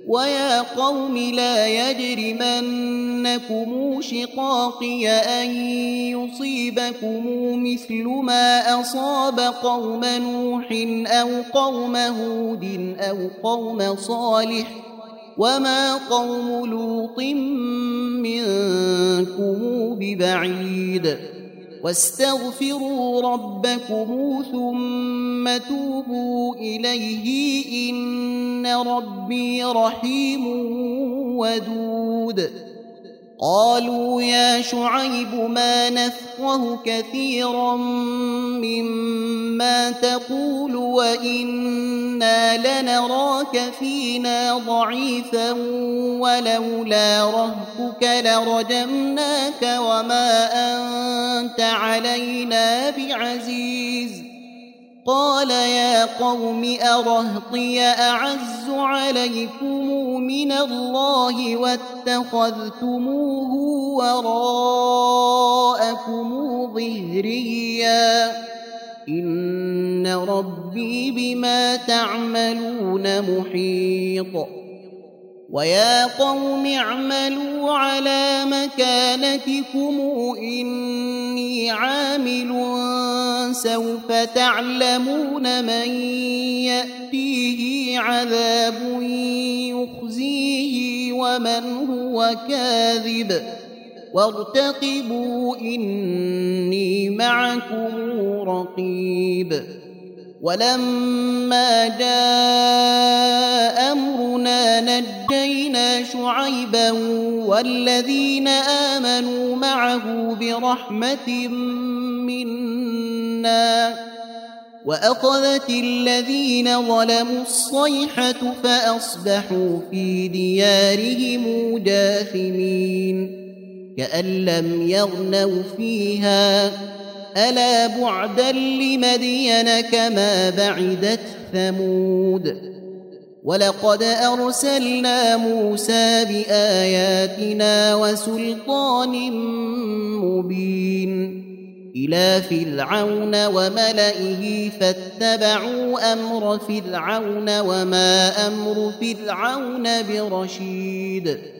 ويا قوم لا يجرمنكم شقاقي أن يصيبكم مثل ما أصاب قوم نوح أو قوم هود أو قوم صالح وما قوم لوط منكم ببعيد واستغفروا ربكم ثم توبوا إليه إن ربي رحيم ودود قالوا يا شعيب ما نفقه كثيرا مما تقول وإنا لنراك فينا ضعيفا ولولا رهتك لرجمناك وما أنت علينا بعزيز قال يا قوم أرهطي أعز عليكم من الله واتخذتموه وراءكم ظهريا إن ربي بما تعملون محيط ويا قوم اعملوا على مكانتكم إني عامل سوف تعلمون من يأتيه عذاب يخزيه ومن هو كاذب وارتقبوا إني معكم رقيب ولما جاء أمرنا نجينا شعيبا والذين آمنوا معه برحمة منا وأخذت الذين ظلموا الصيحة فأصبحوا في ديارهم جاثمين كأن لم يغنوا فيها ألا بعدا لمدين كما بعدت ثمود ولقد أرسلنا موسى بآياتنا وسلطان مبين إلى فرعون وملئه فاتبعوا أمر فرعون وما أمر فرعون برشيد